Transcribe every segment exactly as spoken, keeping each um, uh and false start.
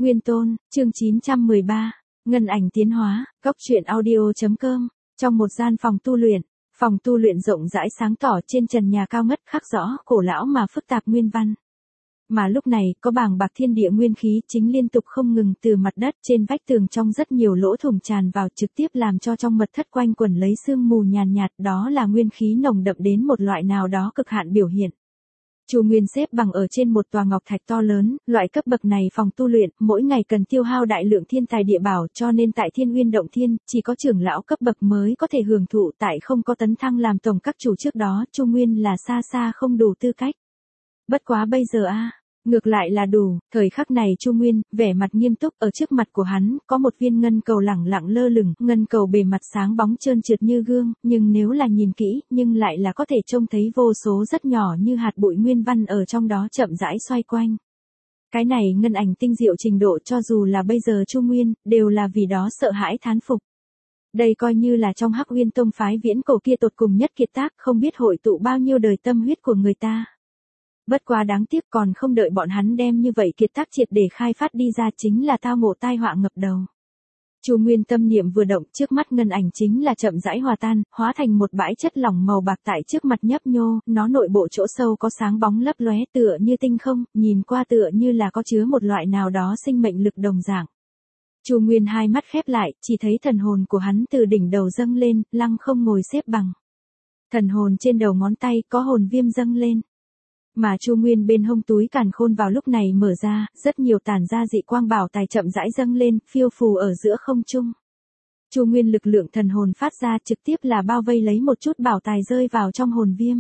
Nguyên Tôn, chương chín trăm mười ba, Ngân ảnh tiến hóa, góc truyện audio.com, trong một gian phòng tu luyện, phòng tu luyện rộng rãi sáng tỏ trên trần nhà cao ngất khắc rõ cổ lão mà phức tạp nguyên văn. Mà lúc này có bàng bạc thiên địa nguyên khí chính liên tục không ngừng từ mặt đất trên vách tường trong rất nhiều lỗ thủng tràn vào trực tiếp làm cho trong mật thất quanh quẩn lấy sương mù nhàn nhạt, đó là nguyên khí nồng đậm đến một loại nào đó cực hạn biểu hiện. Chu Nguyên xếp bằng ở trên một tòa ngọc thạch to lớn, loại cấp bậc này phòng tu luyện, mỗi ngày cần tiêu hao đại lượng thiên tài địa bảo cho nên tại Thiên Nguyên Động Thiên, chỉ có trưởng lão cấp bậc mới có thể hưởng thụ tại không có tấn thăng làm tổng các chủ trước đó, Chu Nguyên là xa xa không đủ tư cách. Bất quá bây giờ a à, ngược lại là đủ, thời khắc này Chu Nguyên, vẻ mặt nghiêm túc ở trước mặt của hắn, có một viên ngân cầu lẳng lặng lơ lửng, ngân cầu bề mặt sáng bóng trơn trượt như gương, nhưng nếu là nhìn kỹ, nhưng lại là có thể trông thấy vô số rất nhỏ như hạt bụi nguyên văn ở trong đó chậm rãi xoay quanh. Cái này ngân ảnh tinh diệu trình độ cho dù là bây giờ Chu Nguyên, đều là vì đó sợ hãi thán phục. Đây coi như là trong Hắc Uyên Tông phái viễn cổ kia tột cùng nhất kiệt tác, không biết hội tụ bao nhiêu đời tâm huyết của người ta. Bất quá đáng tiếc còn không đợi bọn hắn đem như vậy kiệt tác triệt để khai phát đi ra chính là tao ngộ tai họa ngập đầu. Chu Nguyên tâm niệm vừa động, trước mắt ngân ảnh chính là chậm rãi hòa tan, hóa thành một bãi chất lỏng màu bạc tại trước mặt nhấp nhô, nó nội bộ chỗ sâu có sáng bóng lấp lóe tựa như tinh không, nhìn qua tựa như là có chứa một loại nào đó sinh mệnh lực đồng dạng. Chu Nguyên hai mắt khép lại, chỉ thấy thần hồn của hắn từ đỉnh đầu dâng lên, lăng không ngồi xếp bằng. Thần hồn trên đầu ngón tay có hồn viêm dâng lên. Mà Chu Nguyên bên hông túi càn khôn vào lúc này mở ra, rất nhiều tản ra dị quang bảo tài chậm rãi dâng lên, phiêu phù ở giữa không trung. Chu Nguyên lực lượng thần hồn phát ra trực tiếp là bao vây lấy một chút bảo tài rơi vào trong hồn viêm.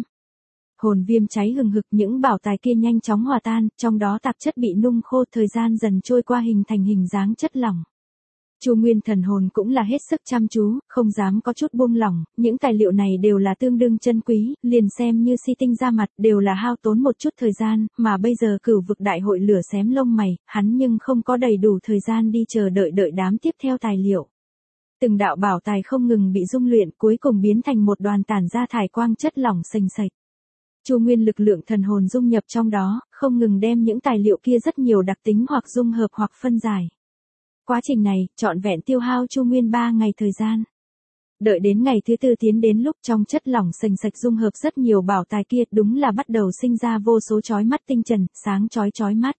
Hồn viêm cháy hừng hực, những bảo tài kia nhanh chóng hòa tan, trong đó tạp chất bị nung khô, thời gian dần trôi qua hình thành hình dáng chất lỏng. Chu Nguyên thần hồn cũng là hết sức chăm chú, không dám có chút buông lỏng, những tài liệu này đều là tương đương chân quý, liền xem như si tinh ra mặt đều là hao tốn một chút thời gian, mà bây giờ cửu vực đại hội lửa xém lông mày, hắn nhưng không có đầy đủ thời gian đi chờ đợi đợi đám tiếp theo tài liệu. Từng đạo bảo tài không ngừng bị dung luyện cuối cùng biến thành một đoàn tản ra thải quang chất lỏng sềnh sạch. Chu Nguyên lực lượng thần hồn dung nhập trong đó, không ngừng đem những tài liệu kia rất nhiều đặc tính hoặc dung hợp hoặc phân giải. Quá trình này, trọn vẹn tiêu hao Chu Nguyên ba ngày thời gian. Đợi đến ngày thứ tư tiến đến lúc trong chất lỏng sềnh sạch dung hợp rất nhiều bảo tài kia, đúng là bắt đầu sinh ra vô số chói mắt tinh trần, sáng chói chói mắt.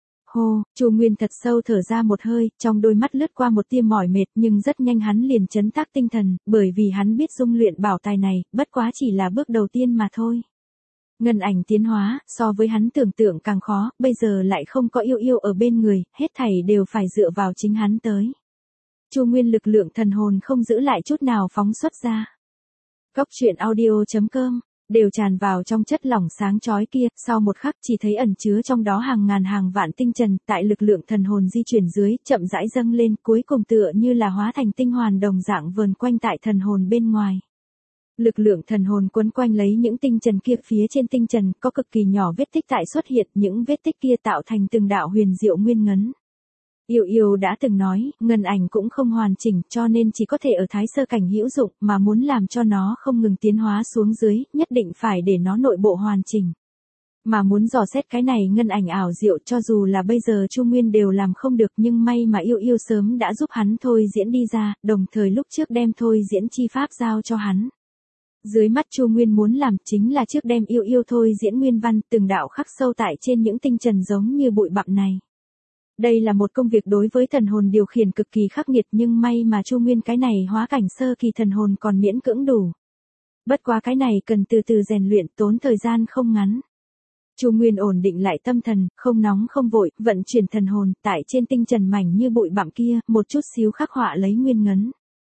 Hô, Chu Nguyên thật sâu thở ra một hơi, trong đôi mắt lướt qua một tia mỏi mệt, nhưng rất nhanh hắn liền trấn tác tinh thần, bởi vì hắn biết dung luyện bảo tài này, bất quá chỉ là bước đầu tiên mà thôi. Ngân ảnh tiến hóa, so với hắn tưởng tượng càng khó, bây giờ lại không có yêu yêu ở bên người, hết thảy đều phải dựa vào chính hắn tới. Chu Nguyên lực lượng thần hồn không giữ lại chút nào phóng xuất ra. Góc truyện audio.com, đều tràn vào trong chất lỏng sáng chói kia, sau một khắc chỉ thấy ẩn chứa trong đó hàng ngàn hàng vạn tinh trần, tại lực lượng thần hồn di chuyển dưới, chậm rãi dâng lên, cuối cùng tựa như là hóa thành tinh hoàn đồng dạng vờn quanh tại thần hồn bên ngoài. Lực lượng thần hồn quấn quanh lấy những tinh trần kia, phía trên tinh trần có cực kỳ nhỏ vết tích tại xuất hiện, những vết tích kia tạo thành từng đạo huyền diệu nguyên ngấn. Yêu yêu đã từng nói, ngân ảnh cũng không hoàn chỉnh, cho nên chỉ có thể ở thái sơ cảnh hữu dụng, mà muốn làm cho nó không ngừng tiến hóa xuống dưới, nhất định phải để nó nội bộ hoàn chỉnh. Mà muốn dò xét cái này ngân ảnh ảo diệu cho dù là bây giờ Chu Nguyên đều làm không được, nhưng may mà yêu yêu sớm đã giúp hắn thôi diễn đi ra, đồng thời lúc trước đem thôi diễn chi pháp giao cho hắn. Dưới mắt Chu Nguyên muốn làm chính là trước đem yêu yêu thôi diễn nguyên văn, từng đạo khắc sâu tại trên những tinh trần giống như bụi bặm này. Đây là một công việc đối với thần hồn điều khiển cực kỳ khắc nghiệt, nhưng may mà Chu Nguyên cái này hóa cảnh sơ kỳ thần hồn còn miễn cưỡng đủ. Bất quá cái này cần từ từ rèn luyện, tốn thời gian không ngắn. Chu Nguyên ổn định lại tâm thần, không nóng không vội, vận chuyển thần hồn, tại trên tinh trần mảnh như bụi bặm kia, một chút xíu khắc họa lấy nguyên ngấn.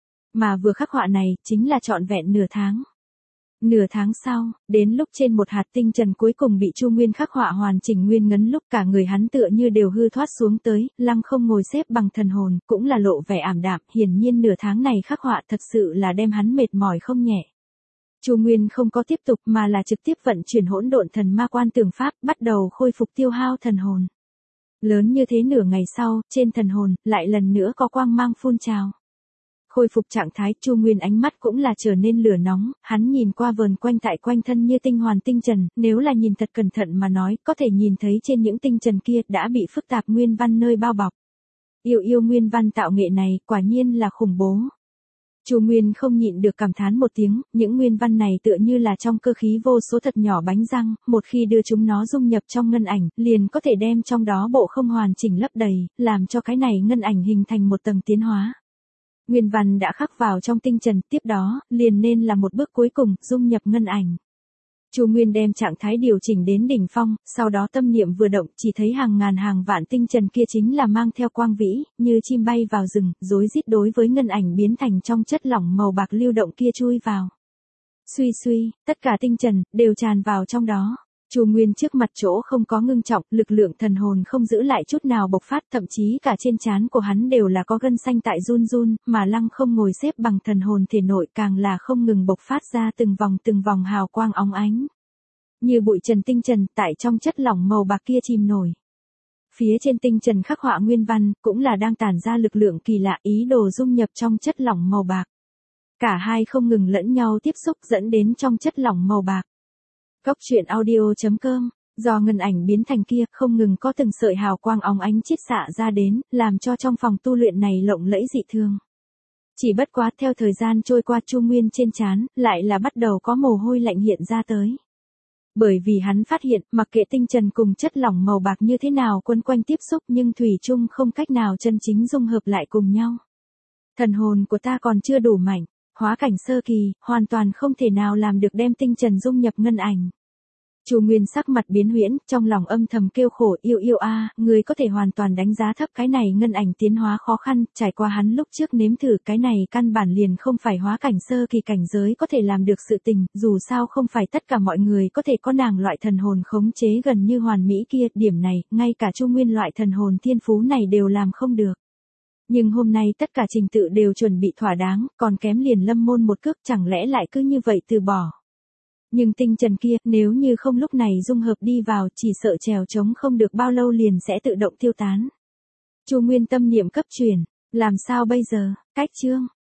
Mà vừa khắc họa này, chính là trọn vẹn nửa tháng. Nửa tháng sau, đến lúc trên một hạt tinh trần cuối cùng bị Chu Nguyên khắc họa hoàn chỉnh nguyên ngấn lúc cả người hắn tựa như đều hư thoát xuống tới, lăng không ngồi xếp bằng thần hồn, cũng là lộ vẻ ảm đạm, hiển nhiên nửa tháng này khắc họa thật sự là đem hắn mệt mỏi không nhẹ. Chu Nguyên không có tiếp tục mà là trực tiếp vận chuyển hỗn độn thần ma quan tường pháp, bắt đầu khôi phục tiêu hao thần hồn. Lớn như thế nửa ngày sau, trên thần hồn, lại lần nữa có quang mang phun trào. Khôi phục trạng thái, Chu Nguyên ánh mắt cũng là trở nên lửa nóng, hắn nhìn qua vờn quanh tại quanh thân như tinh hoàn tinh trần, nếu là nhìn thật cẩn thận mà nói, có thể nhìn thấy trên những tinh trần kia đã bị phức tạp nguyên văn nơi bao bọc. Yêu yêu nguyên văn tạo nghệ này, quả nhiên là khủng bố. Chu Nguyên không nhịn được cảm thán một tiếng, những nguyên văn này tựa như là trong cơ khí vô số thật nhỏ bánh răng, một khi đưa chúng nó dung nhập trong ngân ảnh, liền có thể đem trong đó bộ không hoàn chỉnh lấp đầy, làm cho cái này ngân ảnh hình thành một tầng tiến hóa. Nguyên văn đã khắc vào trong tinh trần, tiếp đó, liền nên là một bước cuối cùng, dung nhập ngân ảnh. Chu Nguyên đem trạng thái điều chỉnh đến đỉnh phong, sau đó tâm niệm vừa động, chỉ thấy hàng ngàn hàng vạn tinh trần kia chính là mang theo quang vĩ, như chim bay vào rừng, rối rít đối với ngân ảnh biến thành trong chất lỏng màu bạc lưu động kia chui vào. Suy suy, tất cả tinh trần đều tràn vào trong đó. Chu Nguyên trước mặt chỗ không có ngưng trọng, lực lượng thần hồn không giữ lại chút nào bộc phát, thậm chí cả trên trán của hắn đều là có gân xanh tại run run, mà lăng không ngồi xếp bằng thần hồn thể nội càng là không ngừng bộc phát ra từng vòng từng vòng hào quang óng ánh. Như bụi trần tinh trần tại trong chất lỏng màu bạc kia chìm nổi. Phía trên tinh trần khắc họa nguyên văn, cũng là đang tản ra lực lượng kỳ lạ, ý đồ dung nhập trong chất lỏng màu bạc. Cả hai không ngừng lẫn nhau tiếp xúc dẫn đến trong chất lỏng màu bạc. Góc truyện audio chấm com, do ngân ảnh biến thành kia, không ngừng có từng sợi hào quang óng ánh chiết xạ ra đến, làm cho trong phòng tu luyện này lộng lẫy dị thường. Chỉ bất quá theo thời gian trôi qua, Chu Nguyên trên trán lại là bắt đầu có mồ hôi lạnh hiện ra tới. Bởi vì hắn phát hiện, mặc kệ tinh trần cùng chất lỏng màu bạc như thế nào quấn quanh tiếp xúc nhưng thủy chung không cách nào chân chính dung hợp lại cùng nhau. Thần hồn của ta còn chưa đủ mạnh, hóa cảnh sơ kỳ, hoàn toàn không thể nào làm được đem tinh trần dung nhập ngân ảnh. Chu Nguyên sắc mặt biến huyễn, trong lòng âm thầm kêu khổ, yêu yêu a, à, người có thể hoàn toàn đánh giá thấp cái này ngân ảnh tiến hóa khó khăn, trải qua hắn lúc trước nếm thử cái này căn bản liền không phải hóa cảnh sơ kỳ cảnh giới có thể làm được sự tình, dù sao không phải tất cả mọi người có thể có nàng loại thần hồn khống chế gần như hoàn mỹ kia, điểm này, ngay cả Chu Nguyên loại thần hồn thiên phú này đều làm không được. Nhưng hôm nay tất cả trình tự đều chuẩn bị thỏa đáng, còn kém liền lâm môn một cước, chẳng lẽ lại cứ như vậy từ bỏ. Nhưng tinh trần kia, nếu như không lúc này dung hợp đi vào, chỉ sợ trèo trống không được bao lâu liền sẽ tự động tiêu tán. Chu Nguyên tâm niệm cấp truyền, làm sao bây giờ, cách chương.